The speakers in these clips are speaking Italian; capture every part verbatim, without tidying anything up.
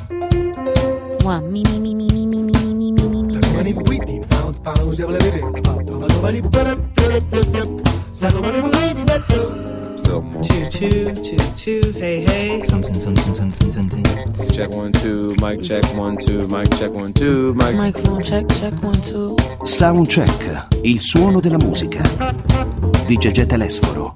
Mi mi mi mi mi mi mi mi mi mi. Two two two two. Hey hey. Something something something something. Check one two. Mic check one two. Mic check one two. Mic. Microphone check check one two. Soundcheck, il suono della musica di Gegè Telesforo.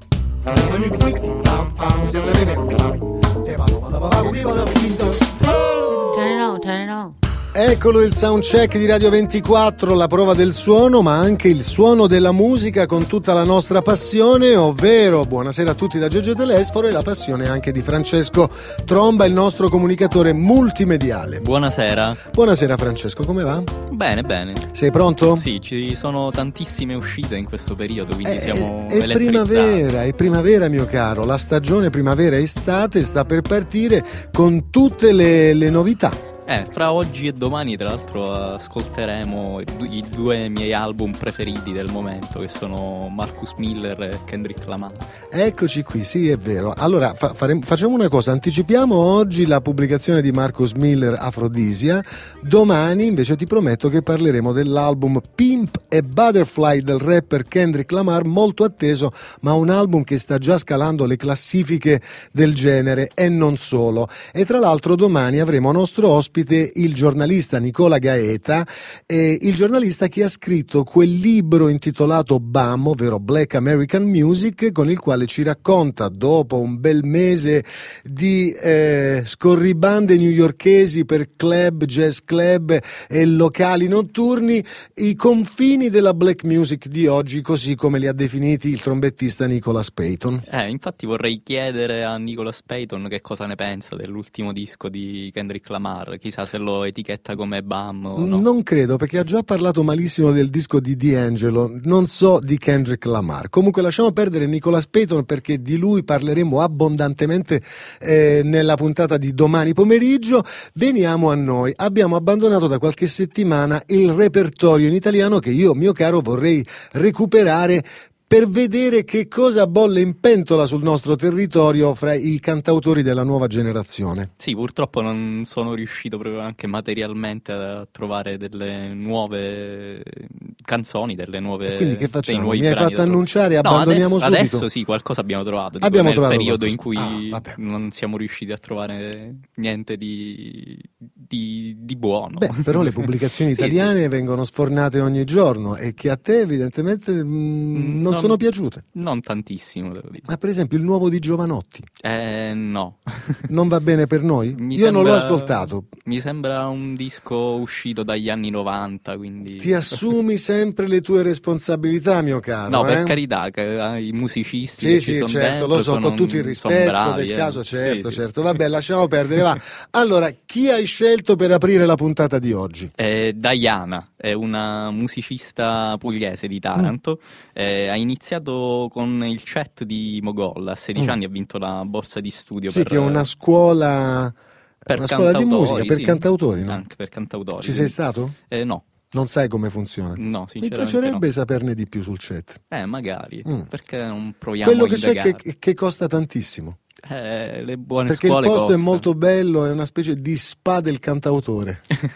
Turn it on, turn it on. Eccolo il soundcheck di Radio ventiquattro, la prova del suono, ma anche il suono della musica con tutta la nostra passione, ovvero buonasera a tutti da Gegè Telesforo, e la passione anche di Francesco Tromba, il nostro comunicatore multimediale. Buonasera. Buonasera Francesco, come va? Bene, bene. Sei pronto? Sì, ci sono tantissime uscite in questo periodo, quindi È, siamo è elettrizzati. primavera, è primavera mio caro, la stagione primavera-estate sta per partire con tutte le, le novità. Eh, fra oggi e domani tra l'altro ascolteremo i, du- i due miei album preferiti del momento, che sono Marcus Miller e Kendrick Lamar. Eccoci qui, sì è vero. Allora fa- faremo, facciamo una cosa, anticipiamo oggi la pubblicazione di Marcus Miller, Afrodisia. Domani invece ti prometto che parleremo dell'album Pimp e Butterfly del rapper Kendrick Lamar, molto atteso, ma un album che sta già scalando le classifiche del genere e non solo. E tra l'altro domani avremo a nostro ospite il giornalista Nicola Gaeta, eh, il giornalista che ha scritto quel libro intitolato B A M, ovvero Black American Music, con il quale ci racconta, dopo un bel mese di eh, scorribande newyorkesi per club, jazz club e locali notturni, i confini della black music di oggi, così come li ha definiti il trombettista Nicholas Payton. Eh, infatti vorrei chiedere a Nicholas Payton che cosa ne pensa dell'ultimo disco di Kendrick Lamar. Chissà se lo etichetta come B A M o no. Non credo, perché ha già parlato malissimo del disco di D'Angelo, non so di Kendrick Lamar. Comunque lasciamo perdere Nicholas Payton, perché di lui parleremo abbondantemente eh, nella puntata di domani pomeriggio. Veniamo a noi. Abbiamo abbandonato da qualche settimana il repertorio in italiano che io, mio caro, vorrei recuperare per vedere che cosa bolle in pentola sul nostro territorio fra i cantautori della nuova generazione. Sì, purtroppo non sono riuscito proprio anche materialmente a trovare delle nuove canzoni, delle nuove. E quindi che facciamo? Mi hai fatto annunciare, no, abbandoniamo adesso, subito? Adesso sì, qualcosa abbiamo trovato. Dico, abbiamo nel trovato periodo qualcosa. in cui ah, non siamo riusciti a trovare niente di, di, di buono. Beh, però le pubblicazioni sì, italiane sì. vengono sfornate ogni giorno, e che a te evidentemente mh, non, non sono piaciute. Non tantissimo, devo dire. Ma per esempio il nuovo di Giovanotti? Eh, no. Non va bene per noi? Mi Io sembra, non l'ho ascoltato. Mi sembra un disco uscito dagli anni novanta, quindi. Ti assumi sempre le tue responsabilità, mio caro. No, eh? per carità, che, eh, i musicisti sì, che sì, ci sono certo, dentro lo so, sono, con tutto il rispetto bravi, del eh. caso, certo, sì, certo. Vabbè, lasciamo perdere, va. Allora, chi hai scelto per aprire la puntata di oggi? Eh, Diana è una musicista pugliese di Taranto, mm. eh, ha iniziato con il chat di Mogol, a sedici mm. anni ha vinto la borsa di studio. Sì, per, che è una scuola, per una scuola di musica, per sì, cantautori, no? Anche per cantautori. Ci sei stato? Eh, no. Non sai come funziona? No, Mi sinceramente piacerebbe no. saperne di più sul chat. Eh, magari, Mm. perché non proviamo Quello a che so è che, che costa tantissimo. Eh, le buone Perché scuole il posto costano. è molto bello, è una specie di spa del cantautore.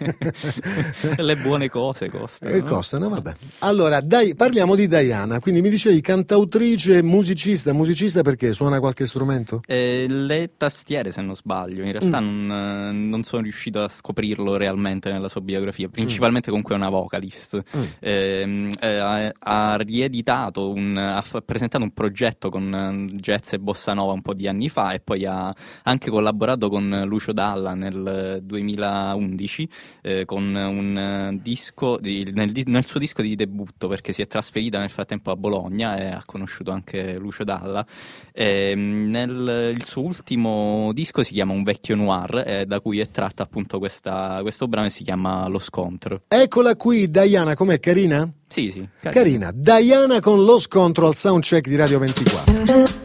Le buone cose costano. E no? costano, vabbè. Allora, dai, parliamo di Diana. Quindi mi dicevi cantautrice, musicista. Musicista perché? Suona qualche strumento? Eh, le tastiere, se non sbaglio. In realtà Mm. non, non sono riuscito a scoprirlo realmente nella sua biografia. Principalmente mm. comunque è una vocalist. Mm. Eh, eh, ha, ha rieditato, un, ha f- presentato un progetto con jazz e bossa nova un po' di anni fa, e poi ha anche collaborato con Lucio Dalla nel duemilaundici eh, con un disco di, nel, nel suo disco di debutto, perché si è trasferita nel frattempo a Bologna e ha conosciuto anche Lucio Dalla. E nel, il suo ultimo disco si chiama Un vecchio noir, eh, da cui è tratta appunto questa, questo brano, e si chiama Lo scontro. Eccola qui, Diana, com'è? Carina? Sì, sì. Carina. Diana con Lo scontro al soundcheck di Radio ventiquattro.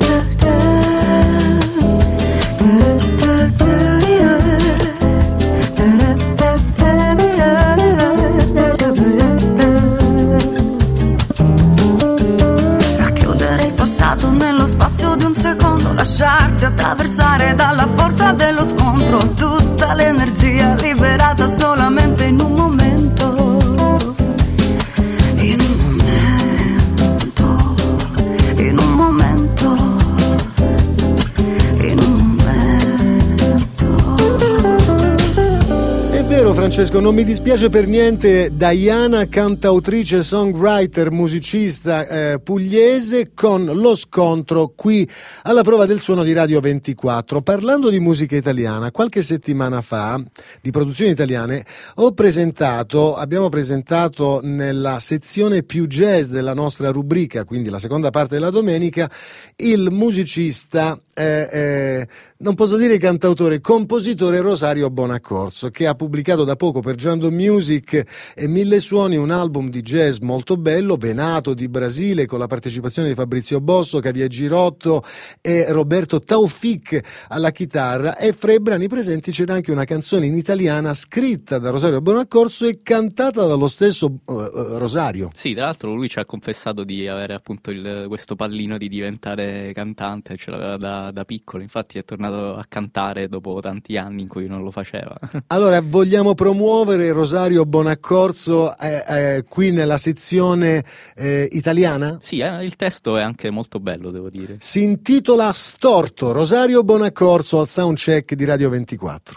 Nello spazio di un secondo, lasciarsi attraversare dalla forza dello scontro, tutta l'energia serata solamente in un momento, in un momento, in un momento, in un momento. È vero, Francesco, non mi dispiace per niente. Diana, cantautrice, songwriter, musicista eh, pugliese, con lo scontro qui alla Prova del Suono di Radio ventiquattro. Parlando di musica italiana, qualche settimana fa, di produzioni italiane, ho presentato, abbiamo presentato nella sezione più jazz della nostra rubrica, quindi la seconda parte della domenica, il musicista, eh, eh, non posso dire cantautore, compositore Rosario Bonaccorso, che ha pubblicato da poco per Jando Music e Mille Suoni un album di jazz molto bello, Venato di Brasile, con la partecipazione di Fabrizio Bosso, Cavia Girotto e Roberto Taufik alla chitarra, e fra i brani presenti c'era anche una canzone in italiana scritta da Rosario Bonaccorso e cantata dallo stesso uh, Rosario. Sì, tra l'altro lui ci ha confessato di avere appunto il, questo pallino di diventare cantante, ce l'aveva da, da piccolo, infatti è tornato a cantare dopo tanti anni in cui non lo faceva. Allora, vogliamo promuovere Rosario Bonaccorso eh, eh, qui nella sezione eh, italiana? Sì, eh, il testo è anche molto bello, devo dire. Si intitola Storto, Rosario Bonaccorso al soundcheck di Radio ventiquattro.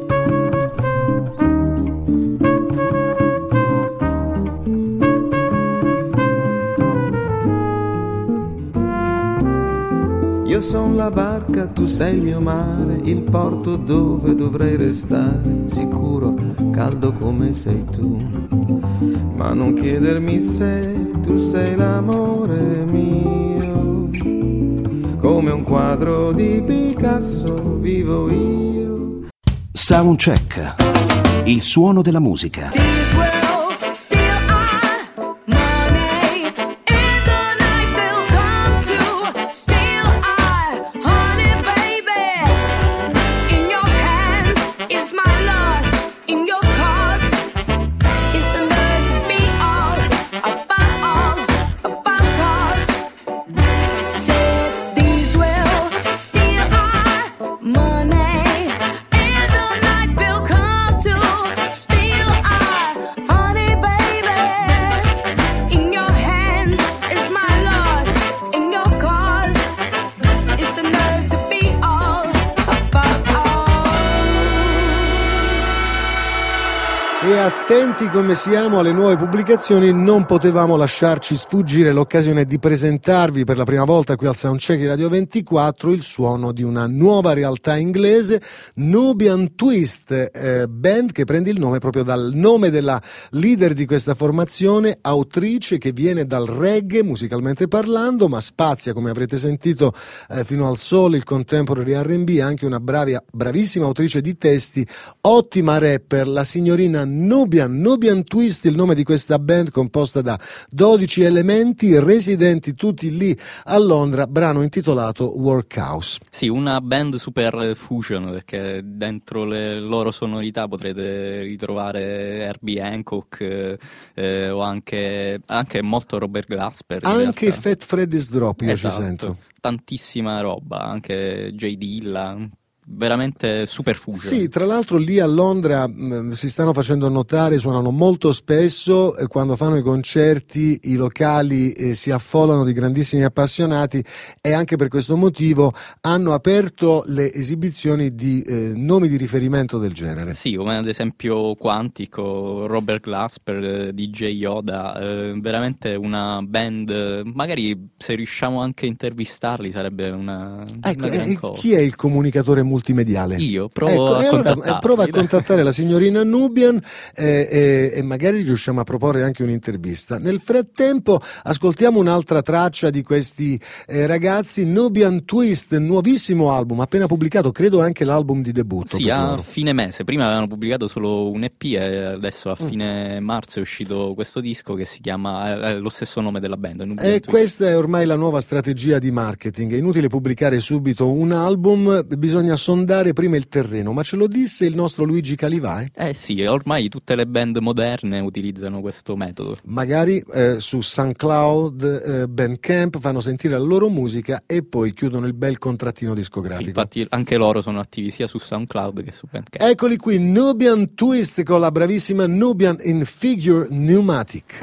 Io son la barca, tu sei il mio mare, il porto dove dovrei restare, sicuro, caldo come sei tu. Ma non chiedermi se tu sei l'amore mio, come un quadro di Picasso vivo io. Soundcheck, il suono della musica. Attenti come siamo alle nuove pubblicazioni, non potevamo lasciarci sfuggire l'occasione di presentarvi per la prima volta qui al Soundcheck di Radio ventiquattro il suono di una nuova realtà inglese, Nubian Twist, eh, band che prende il nome proprio dal nome della leader di questa formazione, autrice che viene dal reggae musicalmente parlando, ma spazia, come avrete sentito, eh, fino al soul, il contemporary R and B, anche una bravia, bravissima autrice di testi, ottima rapper, la signorina Nubian Nubian Twist, il nome di questa band composta da dodici elementi residenti tutti lì a Londra, brano intitolato Workhouse. Sì, una band super fusion, perché dentro le loro sonorità potrete ritrovare Herbie Hancock eh, o anche, anche molto Robert Glasper. Anche Fat Freddy's Drop, io esatto, ci sento. Tantissima roba, anche J. Dilla. Veramente super fusion. Sì, tra l'altro lì a Londra mh, si stanno facendo notare, suonano molto spesso, eh, quando fanno i concerti i locali eh, si affollano di grandissimi appassionati, e anche per questo motivo hanno aperto le esibizioni di eh, nomi di riferimento del genere. Sì, come ad esempio Quantico, Robert Glasper, eh, D J Yoda, eh, veramente una band, magari se riusciamo anche a intervistarli sarebbe una, ecco, una gran eh, cosa. Chi è il comunicatore multimediale? Io provo ecco, a allora, contattarli. prova a contattare la signorina Nubian eh, eh, e magari riusciamo a proporre anche un'intervista. Nel frattempo ascoltiamo un'altra traccia di questi eh, ragazzi, Nubian Twist, nuovissimo album appena pubblicato, credo anche l'album di debutto. Sì, a loro. Fine mese, prima avevano pubblicato solo un E P e adesso a fine mm. marzo è uscito questo disco che si chiama, è lo stesso nome della band, Nubian E Twist. Questa è ormai la nuova strategia di marketing, è inutile pubblicare subito un album, bisogna sondare prima il terreno, ma ce lo disse il nostro Luigi Calivai? Eh sì, ormai tutte le band moderne utilizzano questo metodo. Magari eh, su SoundCloud, eh, Bandcamp fanno sentire la loro musica e poi chiudono il bel contrattino discografico. Sì, infatti anche loro sono attivi sia su SoundCloud che su Bandcamp. Eccoli qui, Nubian Twist con la bravissima Nubian in Figure Pneumatic.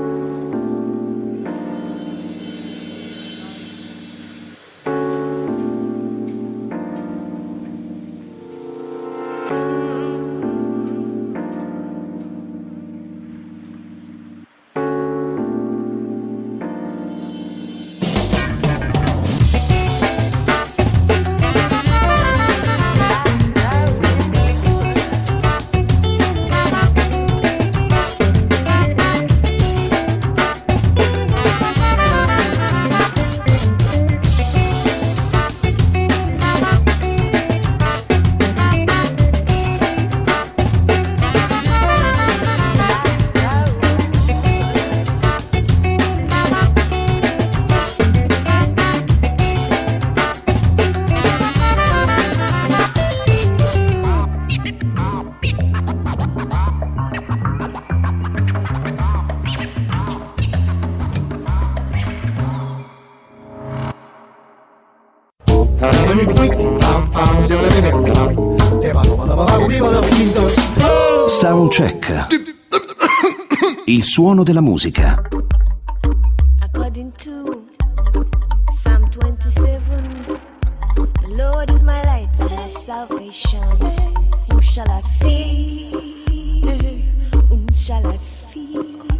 Soundcheck. Il suono della musica. According to Psalm twenty-seven, the Lord is my light and my salvation. Whom shall I fear? Whom shall I fear?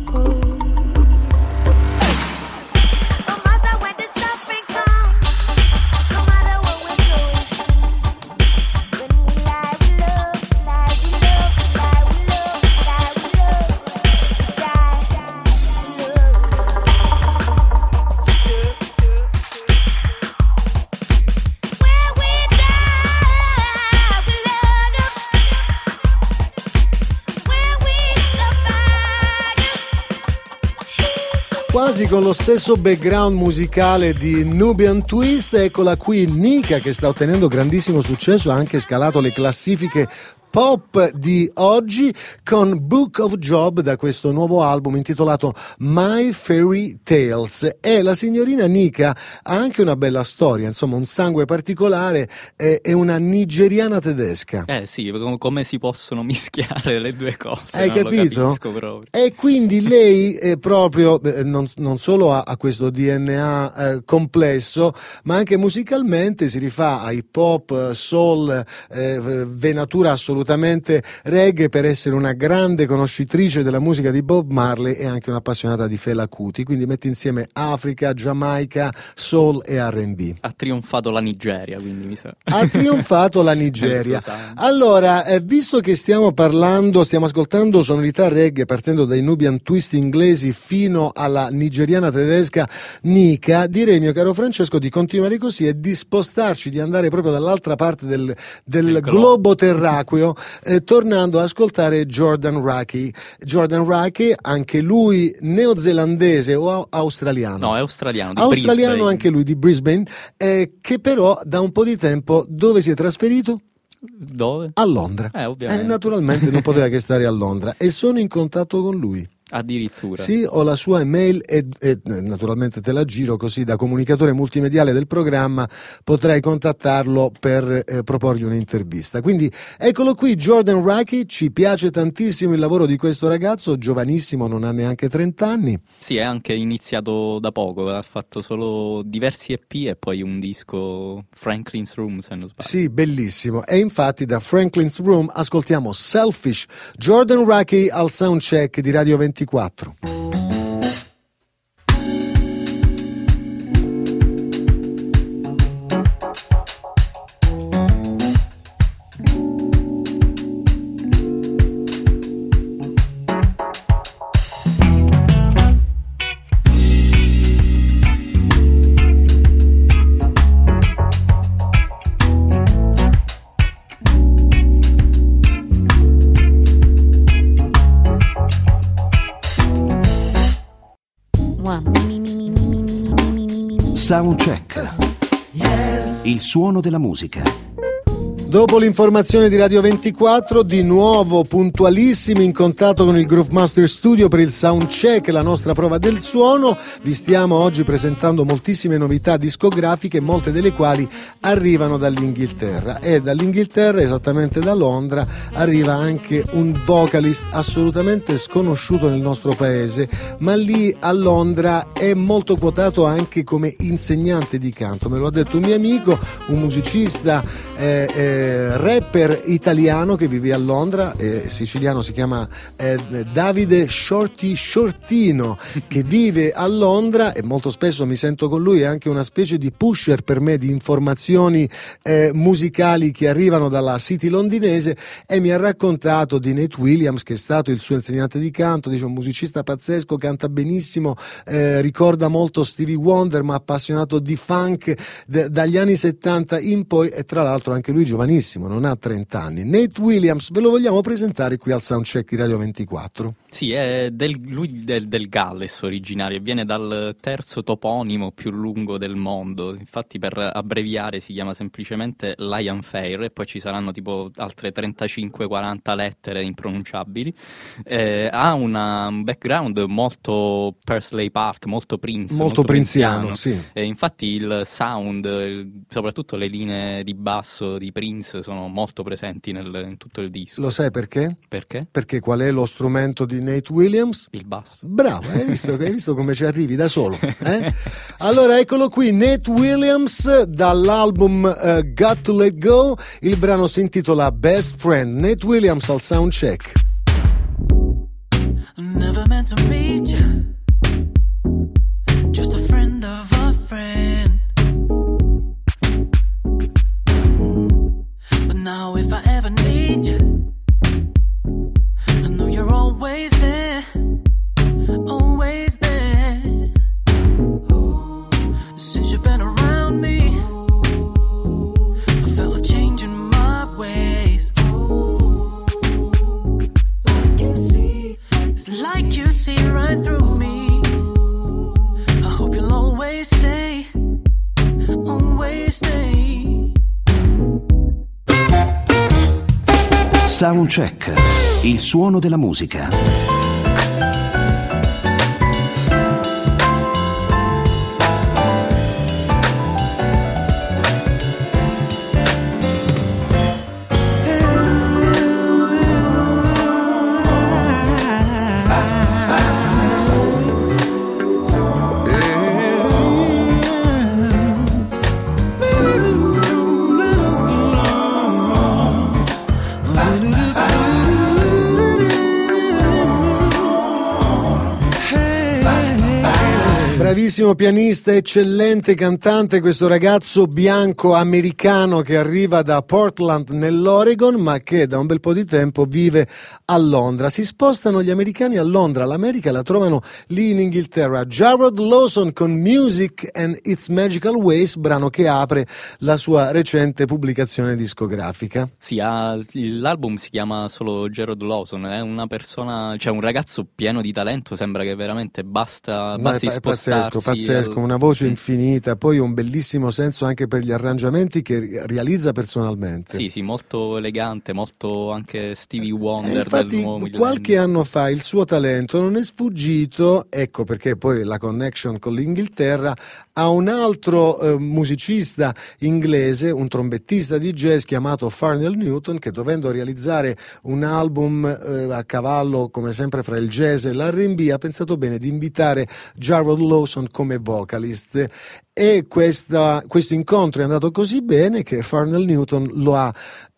No matter where the suffering comes, no matter what we're going through, when we lie with love, lie with love, lie with love, lie with love, die, where we die with love, where we survive. Quasi con lo stesso background musicale di Nubian Twist, eccola qui Nika che sta ottenendo grandissimo successo, ha anche scalato le classifiche pop di oggi con Book of Job da questo nuovo album intitolato My Fairy Tales. E la signorina Nika ha anche una bella storia, insomma un sangue particolare, è, è una nigeriana tedesca. Eh sì, com- come si possono mischiare le due cose? Hai non capito? Lo capisco proprio. E quindi lei è proprio eh, non, non solo ha, ha questo D N A eh, complesso, ma anche musicalmente si rifà a hip hop, soul, eh, venatura assolutamente reggae, per essere una grande conoscitrice della musica di Bob Marley e anche un'appassionata di Fela Kuti, quindi mette insieme Africa, Giamaica, soul e R and B. Ha trionfato la Nigeria, quindi mi sa. Ha trionfato la Nigeria. Allora, eh, visto che stiamo parlando, stiamo ascoltando sonorità reggae partendo dai Nubian Twist inglesi fino alla nigeriana tedesca Nika, direi, mio caro Francesco, di continuare così e di spostarci, di andare proprio dall'altra parte del, del globo terracqueo, eh, tornando ad ascoltare Jordan Rakei. Jordan Rakei, anche lui neozelandese o australiano? No, è australiano. Di australiano Brisbane. Anche lui di Brisbane, eh, che però da un po' di tempo dove si è trasferito? Dove? A Londra. Eh, ovviamente. Eh, naturalmente non poteva che stare a Londra e sono in contatto con lui. Addirittura. Sì, ho la sua email e, e naturalmente te la giro, così da comunicatore multimediale del programma potrai contattarlo per eh, proporgli un'intervista. Quindi eccolo qui, Jordan Rakei, ci piace tantissimo il lavoro di questo ragazzo, giovanissimo, non ha neanche trenta anni. Sì, è anche iniziato da poco, ha fatto solo diversi E P e poi un disco, Franklin's Room, se non sbaglio. Sì, bellissimo. E infatti da Franklin's Room ascoltiamo Selfish, Jordan Rakei al soundcheck di Radio ventiquattro. Soundcheck. Il suono della musica. Dopo l'informazione di Radio ventiquattro, di nuovo puntualissimi in contatto con il Groove Master Studio per il soundcheck, la nostra prova del suono. Vi stiamo oggi presentando moltissime novità discografiche, molte delle quali arrivano dall'Inghilterra, e dall'Inghilterra, esattamente da Londra, arriva anche un vocalist assolutamente sconosciuto nel nostro paese, ma lì a Londra è molto quotato anche come insegnante di canto. Me lo ha detto un mio amico, un musicista eh, eh, rapper italiano che vive a Londra, eh, siciliano, si chiama eh, Davide Shorty Shortino, che vive a Londra, e molto spesso mi sento con lui, è anche una specie di pusher per me di informazioni eh, musicali che arrivano dalla city londinese, e mi ha raccontato di Nate Williams, che è stato il suo insegnante di canto. Dice: un musicista pazzesco, canta benissimo, eh, ricorda molto Stevie Wonder, ma appassionato di funk d- dagli anni settanta in poi, e tra l'altro anche lui giovanissimo, non ha trenta anni. Nate Williams ve lo vogliamo presentare qui al soundcheck di Radio ventiquattro. Sì, è del, lui del, del Galles originario, viene dal terzo toponimo più lungo del mondo, infatti per abbreviare si chiama semplicemente Lion Fair, e poi ci saranno tipo altre trentacinque quaranta lettere impronunciabili. Eh, ha una, un background molto Paisley Park, molto Prince, molto, molto prinziano, prinziano. sì. E infatti il sound, il, soprattutto le linee di basso di Prince sono molto presenti nel, in tutto il disco. Lo sai perché? Perché? Perché qual è lo strumento di Nate Williams? Il basso. Bravo, hai visto, hai visto come ci arrivi da solo, eh? Allora eccolo qui, Nate Williams, dall'album uh, Got to Let Go. Il brano si intitola Best Friend. Nate Williams al soundcheck. Never meant to meet you, just a friend of a friend. But now if I ever need you, I know you're always there, always there. Since you've been around me, I felt a change in my ways. Like you see, it's like you see right through me. I hope you'll always stay, always stay. Soundcheck, il suono della musica. Bravissimo pianista, eccellente cantante, questo ragazzo bianco americano che arriva da Portland nell'Oregon, ma che da un bel po' di tempo vive a Londra. Si spostano gli americani a Londra, l'America la trovano lì in Inghilterra. Jarrod Lawson con Music and Its Magical Ways, brano che apre la sua recente pubblicazione discografica. Sì, ha, l'album si chiama solo Jarrod Lawson, è una persona, cioè un ragazzo pieno di talento, sembra che veramente basta, basti è spostarsi. Pazzesco, pazzesco, al... una voce infinita, poi un bellissimo senso anche per gli arrangiamenti che realizza personalmente. Sì, sì, molto elegante, molto anche Stevie Wonder. Infatti, del nuovo millennio. Qualche anno fa il suo talento non è sfuggito, ecco perché poi la connection con l'Inghilterra, a un altro eh, musicista inglese, un trombettista di jazz chiamato Farnell Newton, che dovendo realizzare un album eh, a cavallo come sempre fra il jazz e l'R and B, ha pensato bene di invitare Jarrod Lawson come vocalist, e questa, questo incontro è andato così bene che Farnell Newton lo ha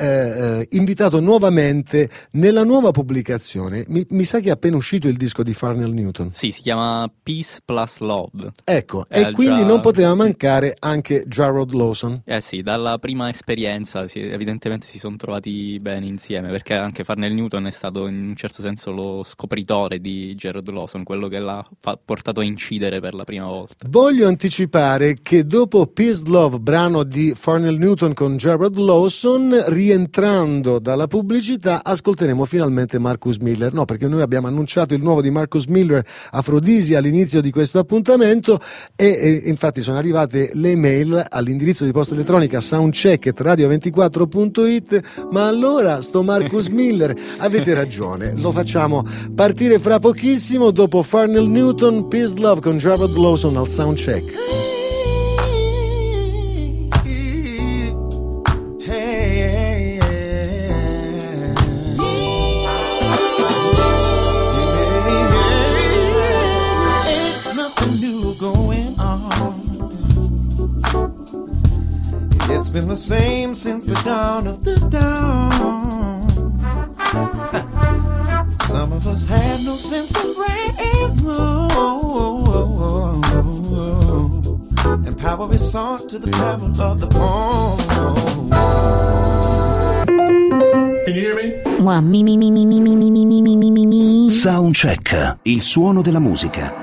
eh, invitato nuovamente nella nuova pubblicazione. Mi, mi sa che è appena uscito il disco di Farnell Newton. Sì, si chiama Peace Plus Love. Ecco, eh, e quindi già... non poteva mancare anche Jarrod Lawson. Eh sì, dalla prima esperienza si, evidentemente si sono trovati bene insieme, perché anche Farnell Newton è stato in un certo senso lo scopritore di Jarrod Lawson, quello che l'ha fa- portato a incidere per la prima volta. Voglio anticipare dire che dopo Peace Love, brano di Farnell Newton con Jared Lawson, rientrando dalla pubblicità ascolteremo finalmente Marcus Miller. No, perché noi abbiamo annunciato il nuovo di Marcus Miller, Afrodisia, all'inizio di questo appuntamento e, e infatti sono arrivate le mail all'indirizzo di posta elettronica soundcheck at radio ventiquattro punto it. Ma allora sto Marcus Miller, avete ragione, lo facciamo partire fra pochissimo dopo Farnell Newton, Peace Love con Jared Lawson al Soundcheck. It's been the same since the dawn of the dawn. Some of us had no sense of right and wrong, and power is sought to the travel of the palm. Can you hear me? Wow, mi mi mi mi mi mi mi mi mi mi mi mi. Soundcheck, il suono della musica.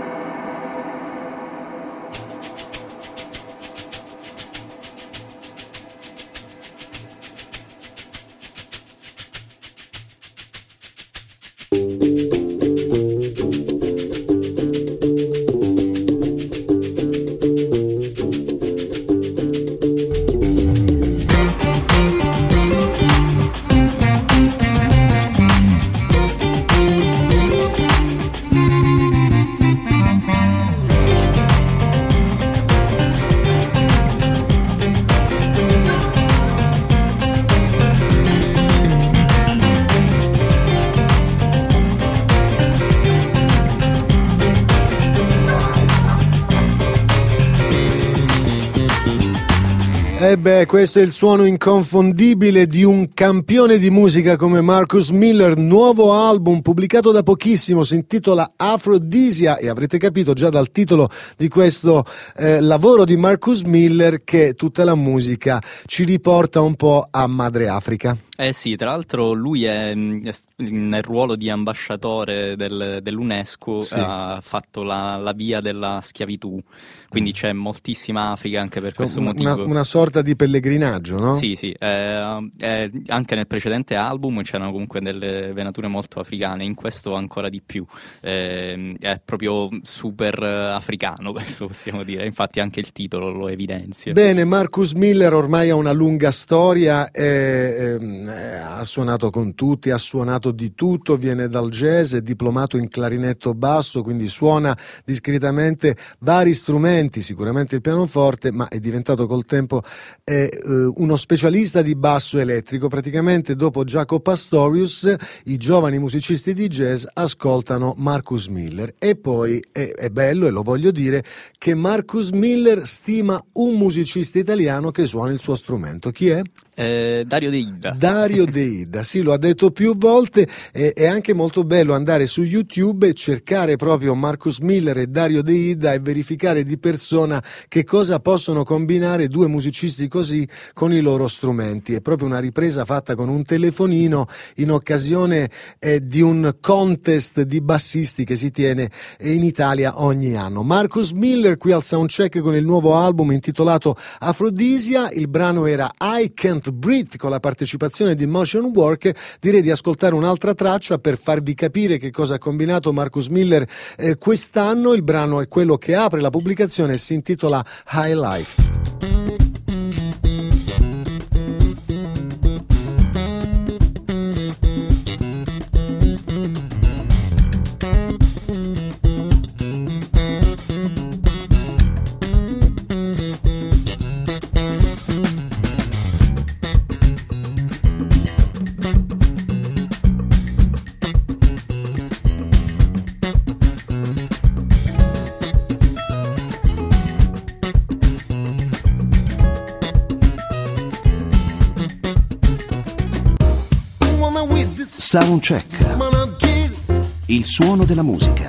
E beh, questo è il suono inconfondibile di un campione di musica come Marcus Miller, nuovo album pubblicato da pochissimo, si intitola Afrodisia e avrete capito già dal titolo di questo eh, lavoro di Marcus Miller che tutta la musica ci riporta un po' a Madre Africa. Eh sì, tra l'altro lui è, è nel ruolo di ambasciatore del, dell'UNESCO, sì. Ha fatto la, la via della schiavitù, quindi c'è moltissima Africa anche per questo una, motivo. Una, una sorta di pellegrinaggio, no? Sì, sì, eh, eh, anche nel precedente album c'erano comunque delle venature molto africane, in questo ancora di più, eh, è proprio super africano, questo possiamo dire, infatti anche il titolo lo evidenzia. Bene, Marcus Miller ormai ha una lunga storia, eh, eh, ha suonato con tutti, ha suonato di tutto, viene dal jazz, è diplomato in clarinetto basso, quindi suona discretamente vari strumenti, sicuramente il pianoforte, ma è diventato col tempo eh, uno specialista di basso elettrico. Praticamente dopo Jaco Pastorius i giovani musicisti di jazz ascoltano Marcus Miller e poi è, è bello, e lo voglio dire, che Marcus Miller stima un musicista italiano che suona il suo strumento. Chi è? Eh, Dario De Ida. Dario De Ida, sì, lo ha detto più volte. È, è anche molto bello andare su YouTube e cercare proprio Marcus Miller e Dario De Ida e verificare di persona che cosa possono combinare due musicisti così con i loro strumenti. È proprio una ripresa fatta con un telefonino in occasione eh, di un contest di bassisti che si tiene in Italia ogni anno. Marcus Miller qui al Soundcheck con il nuovo album intitolato Afrodisia. Il brano era I Can't Breathe con la partecipazione di Motion Work. Direi di ascoltare un'altra traccia per farvi capire che cosa ha combinato Marcus Miller eh, quest'anno. Il brano è quello che apre la pubblicazione e si intitola High Life. Soundcheck, il suono della musica.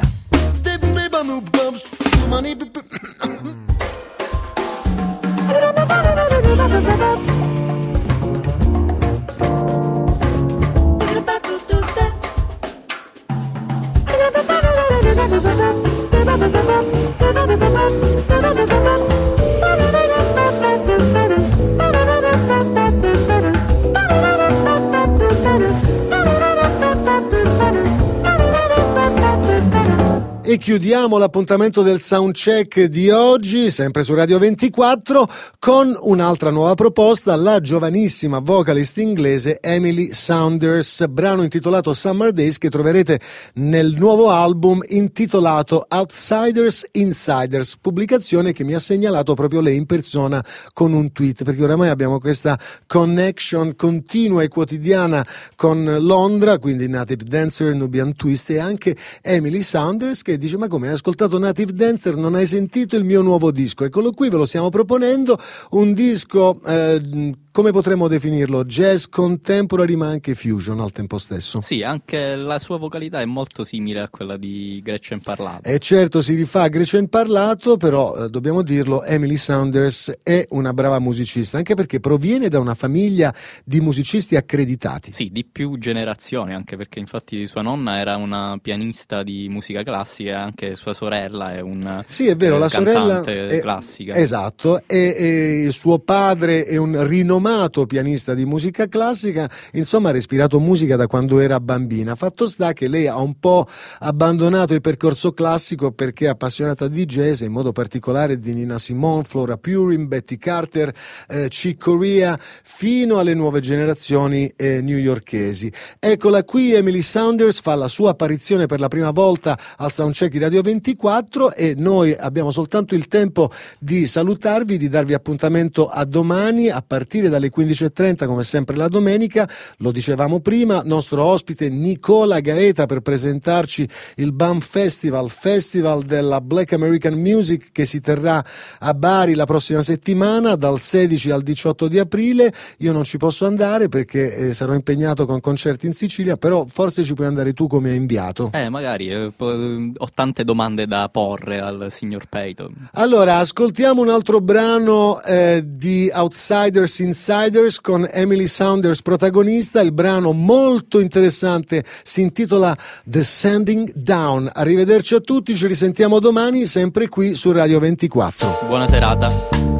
E chiudiamo l'appuntamento del soundcheck di oggi, sempre su Radio ventiquattro, con un'altra nuova proposta, la giovanissima vocalist inglese Emily Saunders, brano intitolato Summer Days che troverete nel nuovo album intitolato Outsiders Insiders, pubblicazione che mi ha segnalato proprio lei in persona con un tweet, perché oramai abbiamo questa connection continua e quotidiana con Londra, quindi Native Dancer, Nubian Twist e anche Emily Saunders che dice: ma come, hai ascoltato Native Dancer, non hai sentito il mio nuovo disco? Eccolo qui, ve lo stiamo proponendo, un disco eh, come potremmo definirlo? Jazz contemporary ma anche fusion al tempo stesso. Sì, anche la sua vocalità è molto simile a quella di Gretchen Parlato. E certo si rifà a Gretchen Parlato, però eh, dobbiamo dirlo, Emily Saunders è una brava musicista, anche perché proviene da una famiglia di musicisti accreditati. Sì, di più generazioni, anche perché infatti sua nonna era una pianista di musica classica e anche sua sorella è un Sì, è vero, eh, la sorella cantante è, classica. Esatto, e, e suo padre è un rinomato pianista di musica classica, insomma ha respirato musica da quando era bambina. Fatto sta che lei ha un po' abbandonato il percorso classico perché è appassionata di jazz, in modo particolare di Nina Simone, Flora Purin, Betty Carter, eh, Chick Corea, fino alle nuove generazioni eh, newyorkesi. Eccola qui, Emily Saunders fa la sua apparizione per la prima volta al soundcheck di Radio ventiquattro e noi abbiamo soltanto il tempo di salutarvi, di darvi appuntamento a domani a partire dalle quindici e trenta, come sempre la domenica. Lo dicevamo prima, nostro ospite Nicola Gaeta per presentarci il B A M Festival, Festival della Black American Music, che si terrà a Bari la prossima settimana dal sedici al diciotto di aprile. Io non ci posso andare perché eh, sarò impegnato con concerti in Sicilia, però forse ci puoi andare tu come inviato. Eh, magari, eh, po- ho tante domande da porre al signor Peyton. Allora, ascoltiamo un altro brano eh, di Outsiders Insiders con Emily Saunders protagonista. Il brano molto interessante si intitola The Sanding Down. Arrivederci a tutti, ci risentiamo domani sempre qui su Radio ventiquattro. Buona serata.